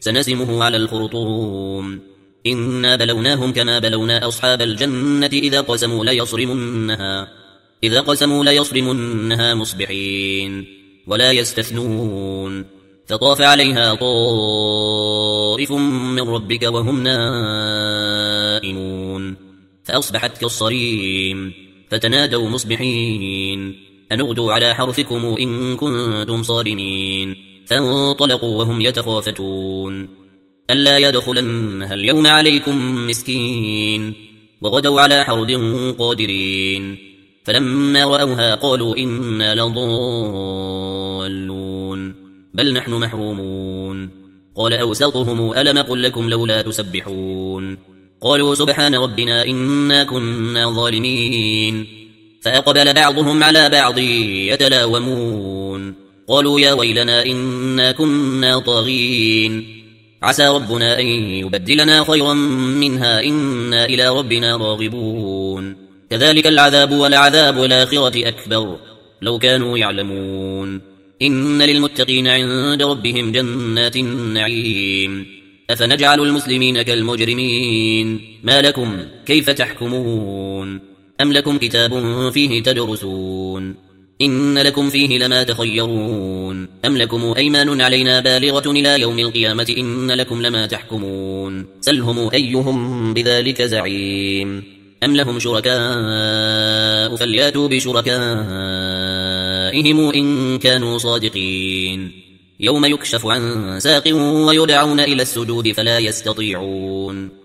سنسمه على الخرطوم إنا بلوناهم كما بلونا أصحاب الجنة إذا قسموا ليصرمنها مصبحين ولا يستثنون فطاف عليها طائف من ربك وهم نائمون فأصبحت كالصريم فتنادوا مصبحين أن اغدوا على حرثكم إن كنتم صارمين فانطلقوا وهم يتخافتون ألا يدخلنها اليوم عليكم مسكين وغدوا على حرد قادرين فلما رأوها قالوا إنا لضالون بل نحن محرومون قال أوسطهم ألم قل لكم لولا تسبحون قالوا سبحان ربنا إنا كنا ظالمين فأقبل بعضهم على بعض يتلاومون قالوا يا ويلنا إنا كنا طاغين عسى ربنا أن يبدلنا خيرا منها إنا إلى ربنا راغبون كذلك العذاب ولعذاب الآخرة أكبر لو كانوا يعلمون إن للمتقين عند ربهم جنات النعيم أفنجعل المسلمين كالمجرمين ما لكم كيف تحكمون أم لكم كتاب فيه تدرسون إن لكم فيه لما تخيرون أم لكم أيمان علينا بالغة إلى يوم القيامة إن لكم لما تحكمون سلهم أيهم بذلك زعيم أم لهم شركاء فلياتوا بشركائهم إن كانوا صادقين يوم يكشف عن ساق ويدعون إلى السجود فلا يستطيعون